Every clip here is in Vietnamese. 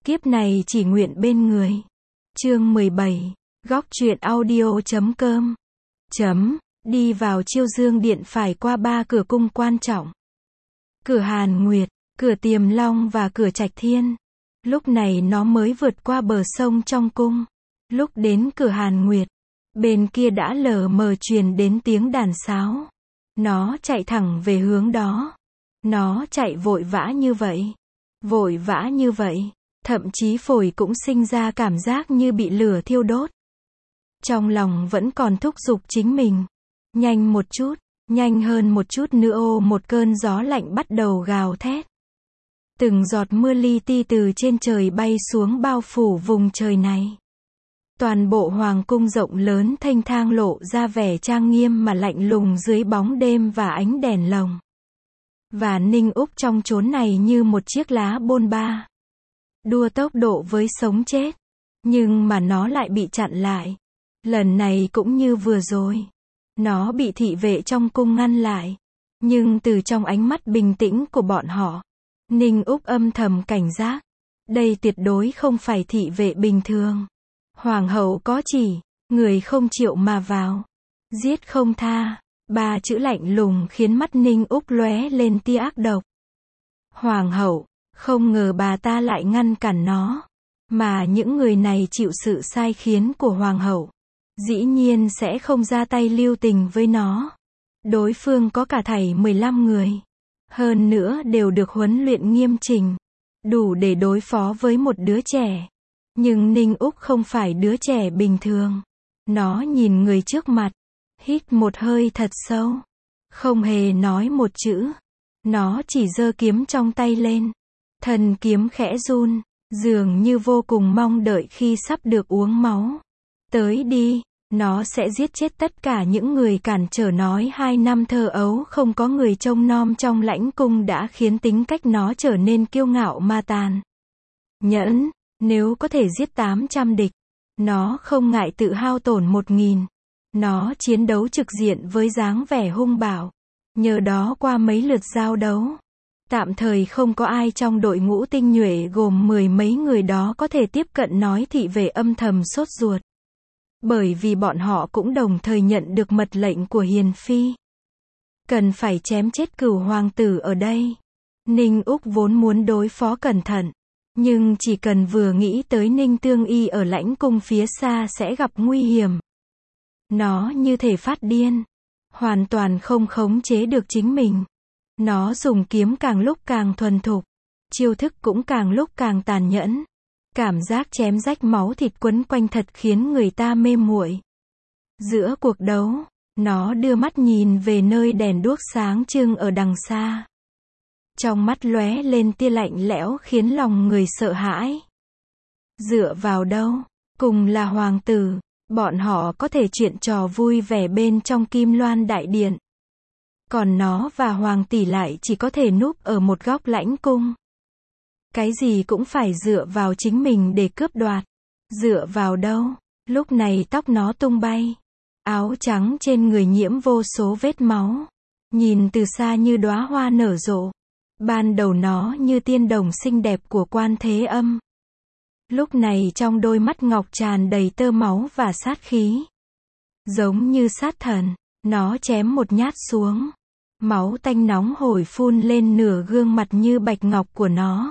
Kiếp này chỉ nguyện bên người. Chương 17. Góc truyện audio.com. Đi vào Chiêu Dương Điện phải qua 3 cửa cung quan trọng. Cửa Hàn Nguyệt, cửa Tiềm Long và cửa Trạch Thiên. Lúc này nó mới vượt qua bờ sông trong cung. Lúc đến cửa Hàn Nguyệt, bên kia đã lờ mờ truyền đến tiếng đàn sáo. Nó chạy thẳng về hướng đó. Nó chạy vội vã như vậy. Thậm chí phổi cũng sinh ra cảm giác như bị lửa thiêu đốt. Trong lòng vẫn còn thúc giục chính mình. Nhanh một chút, nhanh hơn một chút nữa. Một cơn gió lạnh bắt đầu gào thét. Từng giọt mưa li ti từ trên trời bay xuống bao phủ vùng trời này. Toàn bộ hoàng cung rộng lớn thênh thang lộ ra vẻ trang nghiêm mà lạnh lùng dưới bóng đêm và ánh đèn lồng. Và Ninh Úc trong chốn này như một chiếc lá bôn ba. Đua tốc độ với sống chết. Nhưng mà nó lại bị chặn lại. Lần này cũng như vừa rồi. Nó bị thị vệ trong cung ngăn lại. Nhưng từ trong ánh mắt bình tĩnh của bọn họ, Ninh Úc âm thầm cảnh giác. Đây tuyệt đối không phải thị vệ bình thường. Hoàng hậu có chỉ, người không chịu mà vào. Giết không tha. 3 chữ lạnh lùng khiến mắt Ninh Úc lóe lên tia ác độc. Hoàng hậu, không ngờ bà ta lại ngăn cản nó. Mà những người này chịu sự sai khiến của hoàng hậu. Dĩ nhiên sẽ không ra tay lưu tình với nó. Đối phương có cả thảy 15 người. Hơn nữa đều được huấn luyện nghiêm chỉnh. Đủ để đối phó với một đứa trẻ. Nhưng Ninh Úc không phải đứa trẻ bình thường. Nó nhìn người trước mặt. Hít một hơi thật sâu. Không hề nói một chữ. Nó chỉ giơ kiếm trong tay lên. Thân kiếm khẽ run. Dường như vô cùng mong đợi khi sắp được uống máu. Tới đi. Nó sẽ giết chết tất cả những người cản trở. Nói 2 năm thơ ấu không có người trông nom trong lãnh cung đã khiến tính cách nó trở nên kiêu ngạo ma tàn. Nhẫn. Nếu có thể giết 800 địch. Nó không ngại tự hao tổn 1000. Nó chiến đấu trực diện với dáng vẻ hung bạo. Nhờ đó qua mấy lượt giao đấu, tạm thời không có ai trong đội ngũ tinh nhuệ gồm 10 mấy người đó có thể tiếp cận. Nói thị vệ âm thầm sốt ruột. Bởi vì bọn họ cũng đồng thời nhận được mật lệnh của Hiền Phi. Cần phải chém chết Cửu hoàng tử ở đây. Ninh Úc vốn muốn đối phó cẩn thận. Nhưng chỉ cần vừa nghĩ tới Ninh Tương Y ở lãnh cung phía xa sẽ gặp nguy hiểm. Nó như thể phát điên. Hoàn toàn không khống chế được chính mình. Nó dùng kiếm càng lúc càng thuần thục. Chiêu thức cũng càng lúc càng tàn nhẫn. Cảm giác chém rách máu thịt quấn quanh thật khiến người ta mê muội. Giữa cuộc đấu, nó đưa mắt nhìn về nơi đèn đuốc sáng trưng ở đằng xa. Trong mắt lóe lên tia lạnh lẽo khiến lòng người sợ hãi. Dựa vào đâu? Cùng là hoàng tử. Bọn họ có thể chuyện trò vui vẻ bên trong Kim Loan Đại Điện. Còn nó và hoàng tỷ lại chỉ có thể núp ở một góc lãnh cung. Cái gì cũng phải dựa vào chính mình để cướp đoạt. Dựa vào đâu? Lúc này tóc nó tung bay. Áo trắng trên người nhiễm vô số vết máu. Nhìn từ xa như đóa hoa nở rộ. Ban đầu nó như tiên đồng xinh đẹp của Quan Thế Âm. Lúc này trong đôi mắt ngọc tràn đầy tơ máu và sát khí. Giống như sát thần, nó chém một nhát xuống. Máu tanh nóng hổi phun lên nửa gương mặt như bạch ngọc của nó.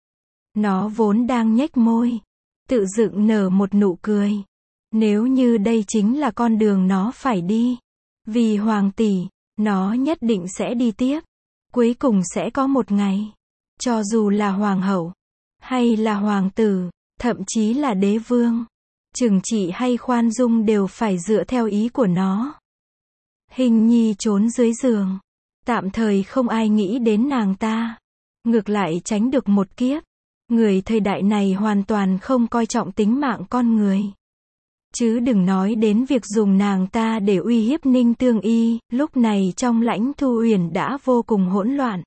Nó vốn đang nhếch môi, tự dựng nở một nụ cười. Nếu như đây chính là con đường nó phải đi. Vì hoàng tỷ, nó nhất định sẽ đi tiếp. Cuối cùng sẽ có một ngày, cho dù là hoàng hậu, hay là hoàng tử, thậm chí là đế vương, trừng trị hay khoan dung đều phải dựa theo ý của nó. Hình nhi trốn dưới giường. Tạm thời không ai nghĩ đến nàng ta. Ngược lại tránh được một kiếp. Người thời đại này hoàn toàn không coi trọng tính mạng con người. Chứ đừng nói đến việc dùng nàng ta để uy hiếp Ninh Tương Y. Lúc này trong lãnh Thu Uyển đã vô cùng hỗn loạn.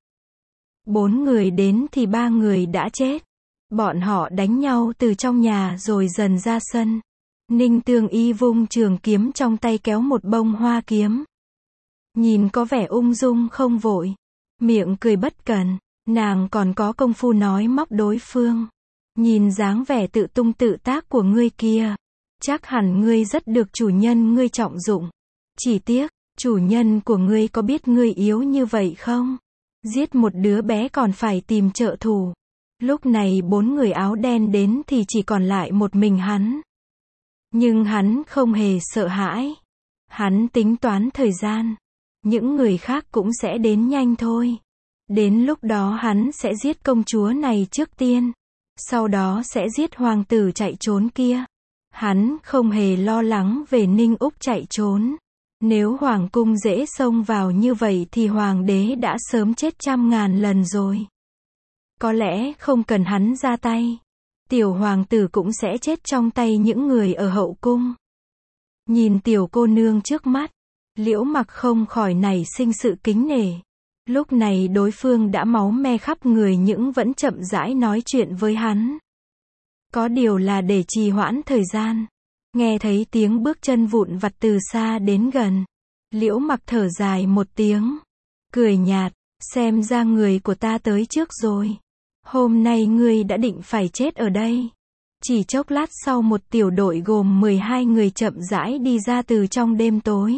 4 người đến thì 3 người đã chết. Bọn họ đánh nhau từ trong nhà rồi dần ra sân. Ninh Tương Y vung trường kiếm trong tay kéo một bông hoa kiếm. Nhìn có vẻ ung dung không vội. Miệng cười bất cần. Nàng còn có công phu nói móc đối phương. Nhìn dáng vẻ tự tung tự tác của ngươi kia, chắc hẳn ngươi rất được chủ nhân ngươi trọng dụng. Chỉ tiếc, chủ nhân của ngươi có biết ngươi yếu như vậy không? Giết một đứa bé còn phải tìm trợ thủ. Lúc này 4 người áo đen đến thì chỉ còn lại một mình hắn. Nhưng hắn không hề sợ hãi. Hắn tính toán thời gian. Những người khác cũng sẽ đến nhanh thôi. Đến lúc đó hắn sẽ giết công chúa này trước tiên. Sau đó sẽ giết hoàng tử chạy trốn kia. Hắn không hề lo lắng về Ninh Úc chạy trốn. Nếu hoàng cung dễ xông vào như vậy thì hoàng đế đã sớm chết trăm ngàn lần rồi. Có lẽ không cần hắn ra tay. Tiểu hoàng tử cũng sẽ chết trong tay những người ở hậu cung. Nhìn tiểu cô nương trước mắt, Liễu Mặc không khỏi nảy sinh sự kính nể. Lúc này đối phương đã máu me khắp người nhưng vẫn chậm rãi nói chuyện với hắn. Có điều là để trì hoãn thời gian. Nghe thấy tiếng bước chân vụn vặt từ xa đến gần. Liễu Mặc thở dài một tiếng. Cười nhạt, xem ra người của ta tới trước rồi. Hôm nay ngươi đã định phải chết ở đây. Chỉ chốc lát sau một tiểu đội gồm 12 người chậm rãi đi ra từ trong đêm tối.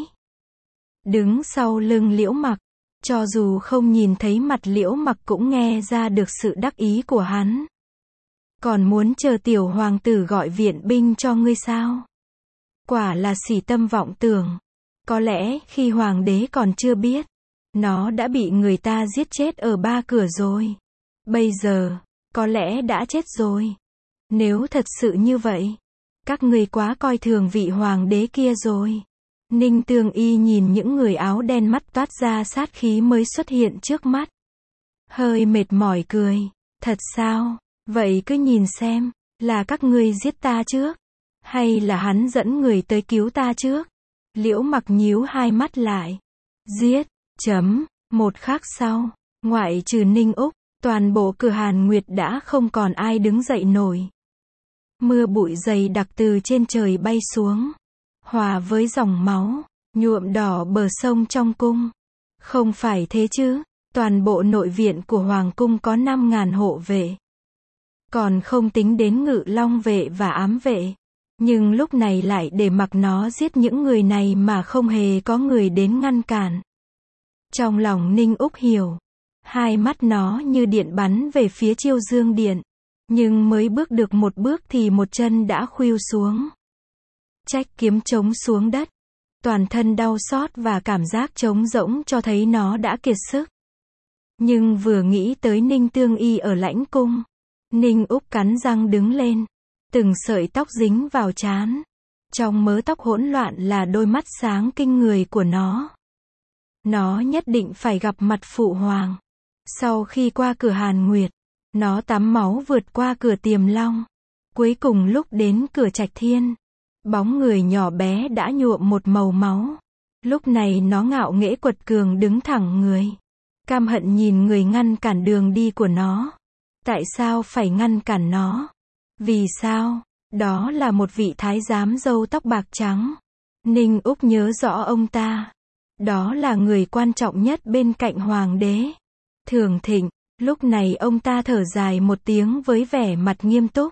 Đứng sau lưng Liễu Mặc. Cho dù không nhìn thấy mặt Liễu Mặc cũng nghe ra được sự đắc ý của hắn. Còn muốn chờ tiểu hoàng tử gọi viện binh cho ngươi sao? Quả là sỉ tâm vọng tưởng. Có lẽ khi hoàng đế còn chưa biết, nó đã bị người ta giết chết ở Ba Cửa rồi. Bây giờ, có lẽ đã chết rồi. Nếu thật sự như vậy, các ngươi quá coi thường vị hoàng đế kia rồi. Ninh Tương Y nhìn những người áo đen mắt toát ra sát khí mới xuất hiện trước mắt. Hơi mệt mỏi cười. Thật sao? Vậy cứ nhìn xem, là các ngươi giết ta trước? Hay là hắn dẫn người tới cứu ta trước? Liễu Mặc nhíu hai mắt lại. Giết, chấm, một khắc sau, ngoại trừ Ninh Úc, toàn bộ cửa Hàn Nguyệt đã không còn ai đứng dậy nổi. Mưa bụi dày đặc từ trên trời bay xuống. Hòa với dòng máu, nhuộm đỏ bờ sông trong cung. Không phải thế chứ, toàn bộ nội viện của Hoàng cung có 5.000 hộ vệ. Còn không tính đến Ngự Long vệ và ám vệ. Nhưng lúc này lại để mặc nó giết những người này mà không hề có người đến ngăn cản. Trong lòng Ninh Úc hiểu. Hai mắt nó như điện bắn về phía Chiêu Dương Điện. Nhưng mới bước được một bước thì một chân đã khuỵu xuống. Trách kiếm chống xuống đất. Toàn thân đau xót và cảm giác trống rỗng cho thấy nó đã kiệt sức. Nhưng vừa nghĩ tới Ninh Tương Y ở lãnh cung, Ninh Úc cắn răng đứng lên. Từng sợi tóc dính vào trán. Trong mớ tóc hỗn loạn là đôi mắt sáng kinh người của nó. Nó nhất định phải gặp mặt phụ hoàng. Sau khi qua cửa Hàn Nguyệt, nó tắm máu vượt qua cửa Tiềm Long. Cuối cùng lúc đến cửa Trạch Thiên, bóng người nhỏ bé đã nhuộm một màu máu. Lúc này nó ngạo nghễ quật cường đứng thẳng người. Căm hận nhìn người ngăn cản đường đi của nó. Tại sao phải ngăn cản nó? Vì sao? Đó là một vị thái giám râu tóc bạc trắng. Ninh Úc nhớ rõ ông ta. Đó là người quan trọng nhất bên cạnh hoàng đế. Thường Thịnh. Lúc này ông ta thở dài một tiếng với vẻ mặt nghiêm túc.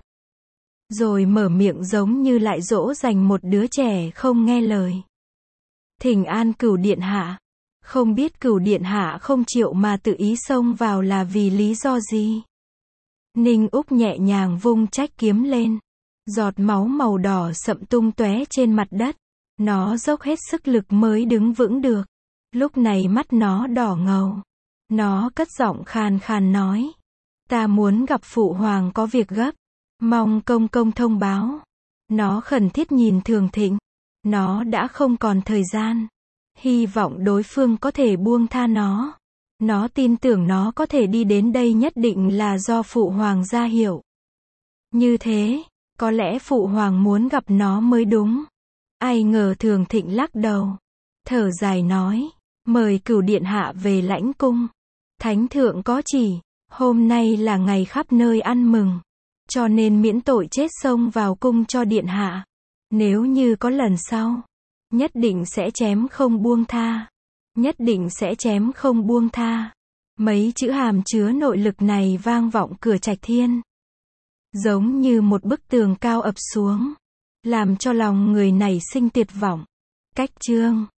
Rồi mở miệng giống như lại dỗ dành một đứa trẻ không nghe lời. Thỉnh an Cửu điện hạ. Không biết Cửu điện hạ không chịu mà tự ý xông vào là vì lý do gì? Ninh Úc nhẹ nhàng vung trách kiếm lên. Giọt máu màu đỏ sậm tung tóe trên mặt đất. Nó dốc hết sức lực mới đứng vững được. Lúc này mắt nó đỏ ngầu. Nó cất giọng khàn khàn nói. Ta muốn gặp phụ hoàng có việc gấp. Mong công công thông báo. Nó khẩn thiết nhìn Thường Thịnh. Nó đã không còn thời gian. Hy vọng đối phương có thể buông tha nó. Nó tin tưởng nó có thể đi đến đây nhất định là do phụ hoàng ra hiệu. Như thế, có lẽ phụ hoàng muốn gặp nó mới đúng. Ai ngờ Thường Thịnh lắc đầu. Thở dài nói. Mời Cửu điện hạ về lãnh cung. Thánh thượng có chỉ. Hôm nay là ngày khắp nơi ăn mừng. Cho nên miễn tội chết xông vào cung cho điện hạ. Nếu như có lần sau, nhất định sẽ chém không buông tha. Nhất định sẽ chém không buông tha. Mấy chữ hàm chứa nội lực này vang vọng cửa Trạch Thiên. giống như một bức tường cao ập xuống, làm cho lòng người nảy sinh tuyệt vọng. Cách chương